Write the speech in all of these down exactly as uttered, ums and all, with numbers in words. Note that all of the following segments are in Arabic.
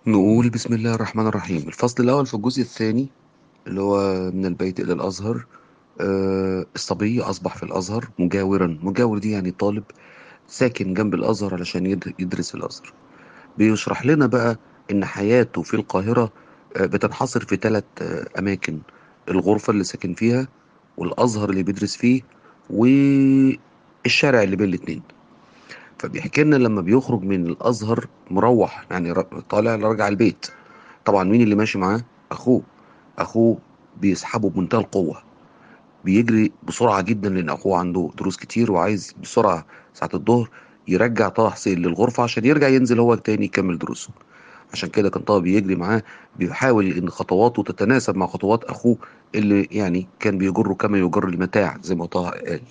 نقول بسم الله الرحمن الرحيم. الفصل الأول في الجزء الثاني اللي هو من البيت إلى الأزهر. آه الصبي أصبح في الأزهر مجاورا. مجاور دي يعني طالب ساكن جنب الأزهر علشان يد- يدرس في الأزهر. بيشرح لنا بقى إن حياته في القاهرة آه بتنحصر في ثلاث آه أماكن: الغرفة اللي ساكن فيها، والأزهر اللي بيدرس فيه، والشارع اللي بين الاتنين. فبيحكي لنا لما بيخرج من الأزهر مروح، يعني ر- طالع راجع البيت. طبعا مين اللي ماشي معاه؟ اخوه. اخوه بيسحبه بمنتهى القوة، بيجري بسرعة جدا لان اخوه عنده دروس كتير وعايز بسرعة ساعة الظهر يرجع طه حسين للغرفة عشان يرجع ينزل هو تاني يكمل دروسه. عشان كده كان طه بيجري معاه، بيحاول ان خطواته تتناسب مع خطوات اخوه اللي يعني كان بيجره كما يجر المتاع زي ما طه قال.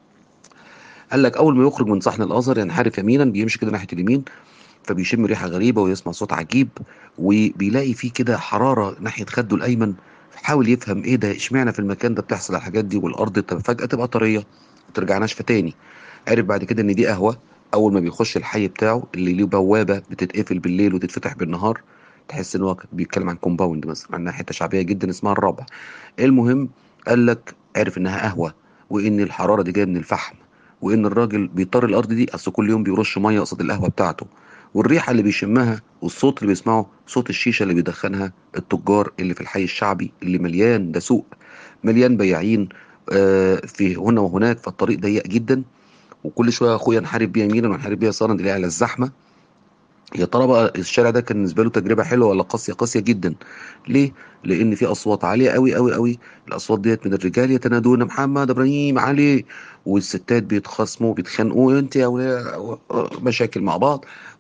قال لك اول ما يخرج من صحن الازهر ينحرف يمينا، بيمشي كده ناحية اليمين، فبيشم ريحة غريبة ويسمع صوت عجيب، وبيلاقي فيه كده حرارة ناحية خده الأيمن. حاول يفهم ايه ده، اشمعنى في المكان ده بتحصل الحاجات دي والأرض تبقى فجأة تبقى طرية وترجع ناشفة تاني. عرف بعد كده إن دي قهوة. أول ما بيخش الحي بتاعه اللي ليه بوابة بتتقفل بالليل وتتفتح بالنهار، تحس إن هو بيتكلم عن كومباوند مثلا، عن حتة شعبية جدا اسمها الرابع. المهم، قال لك عرف إنها قهوة، وإن الحرارة دي جاية من الفحم، وإن الراجل بيطر الأرض دي أصل كل يوم بيرش مية قصاد القهوة بتاعته، والريحة اللي بيشمها والصوت اللي بيسمعه صوت الشيشة اللي بيدخنها التجار اللي في الحي الشعبي اللي مليان، ده سوق مليان بياعين آه، في هنا وهناك، فالطريق ضيق جدا. وكل شوية أخويا نحارب بيها يمينا ونحارب بيها يسارا نلاقي على الزحمة. يا ترى بقى الشارع ده كان بالنسبه له تجربه حلوه ولا قاسيه؟ قاسيه جدا. ليه؟ لان في اصوات عاليه قوي قوي قوي. الاصوات ديت من الرجال يتنادون محمد ابراهيم علي، والستات بيتخاصموا بيتخانقوا انت يا ولاد، مشاكل مع بعض،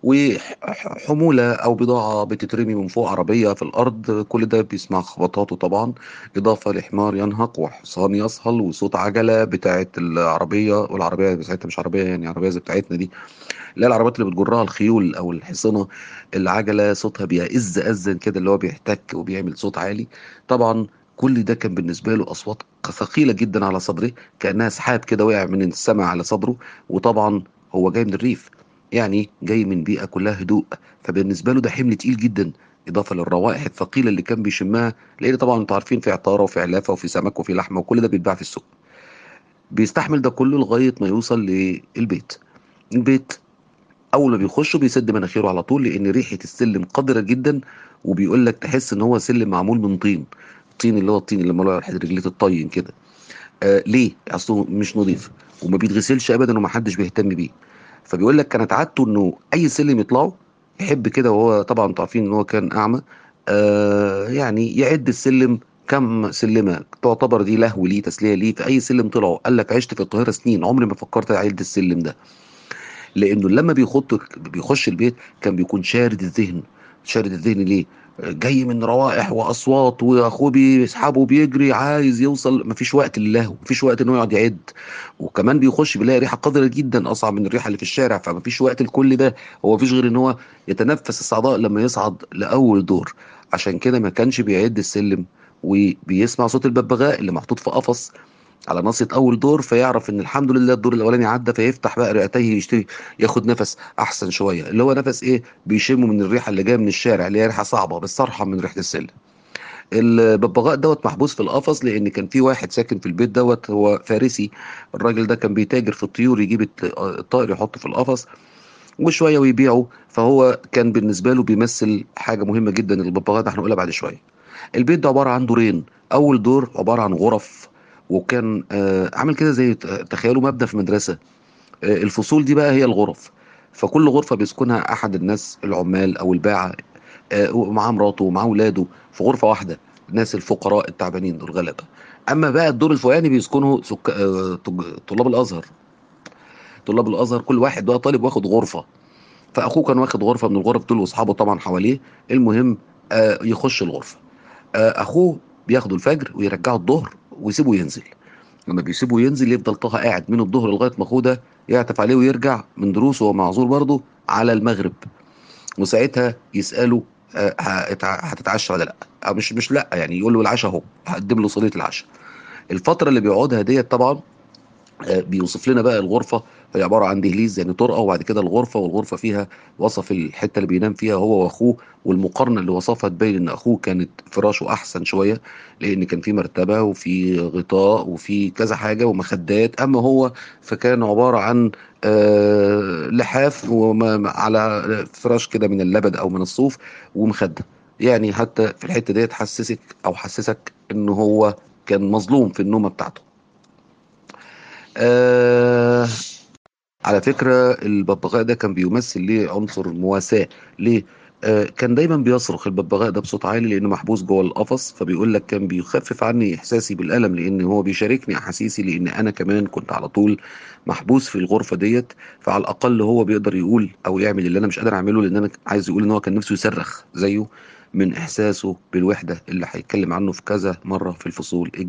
وحموله او بضاعه بتترمي من فوق عربيه في الارض، كل ده بيسمع خبطاته طبعا. اضافه لحمار ينهق وحصان يصهل وصوت عجله بتاعت العربيه، والعربيه بتاعتها مش عربيه يعني عربيه زي بتاعتنا دي، اللي هي العربيات اللي بتجرها الخيول او الحصنه. العجله صوتها بيهز ازا كده اللي هو بيحتك وبيعمل صوت عالي. طبعا كل ده كان بالنسبه له اصوات ثقيله جدا على صدره، كانها سحاب كده وقع من السماء على صدره. وطبعا هو جاي من الريف، يعني جاي من بيئه كلها هدوء، فبالنسبه له ده حمل تقيل جدا. اضافه للروائح الثقيله اللي كان بيشمها، لان طبعا انتوا عارفين في عطاره وفي علافه وفي سمك وفي لحمه وكل ده بيتباع في السوق. بيستحمل ده كله لغايه ما يوصل للبيت. البيت اول ما بيخشوا بيسد مناخيره على طول لان ريحه السلم قذره جدا. وبيقول لك تحس ان هو سلم معمول من طين، الطين اللي هو الطين اللي لما رجليه الطين كده. آه ليه؟ اصله مش نظيف وما بيتغسلش ابدا ومحدش بيهتم بيه. فبيقول لك كانت عادته انه اي سلم يطلعه يحب كده، وهو طبعا انتوا عارفين ان هو كان اعمى. آه يعني يعد السلم كم سلمه تعتبر دي لهو ليه تسليه ليه في اي سلم طلعه. قال لك عشت في القاهره سنين عمري ما فكرت اعد السلم ده، لانه لما بيخط بيخش البيت كان بيكون شارد الذهن. شارد الذهن ليه؟ جاي من روائح واصوات واخوه بيسحبه بيجري عايز يوصل، مفيش وقت لله مفيش وقت انه يقعد يعد. وكمان بيخش بيلاقي ريحه قذره جدا اصعب من الريحه اللي في الشارع، فمفيش وقت لكل ده. هو مفيش غير ان هو يتنفس الصعداء لما يصعد لاول دور. عشان كده ما كانش بيعد السلم، وبيسمع صوت الببغاء اللي محطوط في قفص على ناصية أول دور، فيعرف إن الحمد لله الدور الأولاني عدى، فيفتح بقى رئتيه يشتري ياخد نفس أحسن شوية، اللي هو نفس إيه؟ بيشمه من الريحة اللي جاية من الشارع اللي هي ريحة صعبة بس أرحم من ريحة السلم. الببغاء دوت محبوس في القفص لأن كان في واحد ساكن في البيت دوت هو فارسي. الراجل ده كان بيتاجر في الطيور، يجيب الط- الطائر يحطه في القفص وشوية ويبيعه، فهو كان بالنسبة له بيمثل حاجة مهمة جدا. الببغاء ده هنقولها بعد شوية. البيت ده عبارة عن دورين. أول دور عبارة عن غرف، وكان آه، عامل كده زي ت- تخيلوا مبنى في مدرسة. آه، الفصول دي بقى هي الغرف، فكل غرفة بيسكنها أحد الناس العمال أو الباعة، آه، ومعاه مراته ومعاه ولاده في غرفة واحدة. الناس الفقراء التعبانين دول غلابة. أما بقى الدور الفوقاني بيسكنه سك... آه، تج- طلاب الأزهر. طلاب الأزهر كل واحد بقى طالب واخد غرفة، فأخوه كان واخد غرفة من الغرف دول وأصحابه طبعا حواليه. المهم، آه، يخش الغرفة. آه، اخوه بياخده الفجر ويرجعه الظهر ويسيبه ينزل. لما بيسيبه ينزل يفضل طه قاعد من الظهر لغايه ما اخوه ده يعطف عليه ويرجع من دروسه وهو معذور برضه على المغرب. وساعتها يساله آه، هتع- هتتعشى ولا لا؟ أو مش مش لا، يعني يقول له العشاء اهو، هقدم له صينيه العشاء. الفتره اللي بيقعدها ديت طبعا، آه، بيوصف لنا بقى الغرفه هي عبارة عن دهليز يعني طرقة، وبعد كده الغرفة، والغرفة فيها وصف الحتة اللي بينام فيها هو واخوه، والمقارنة اللي وصفها تبين ان اخوه كانت فراشه احسن شوية، لان كان في مرتبة وفي غطاء وفي كذا حاجة ومخدات، اما هو فكان عبارة عن آه، لحاف وما على فراش كده من اللبد او من الصوف ومخدة. يعني حتى في الحتة ديت حسسك او حسسك ان هو كان مظلوم في النومة بتاعته. آه على فكرة الببغاء ده كان بيمثل ليه عنصر مواساة. ليه؟ آه كان دايما بيصرخ الببغاء ده بصوت عالي لأنه محبوس جوه القفص، فبيقول لك كان بيخفف عني إحساسي بالألم، لأن هو بيشاركني أحاسيسي، لأن أنا كمان كنت على طول محبوس في الغرفة ديت. فعلى الأقل هو بيقدر يقول أو يعمل اللي أنا مش قادر أعمله، لأن أنا عايز يقول إن هو كان نفسه يصرخ زيه من إحساسه بالوحدة اللي هيتكلم عنه في كذا مرة في الفصول.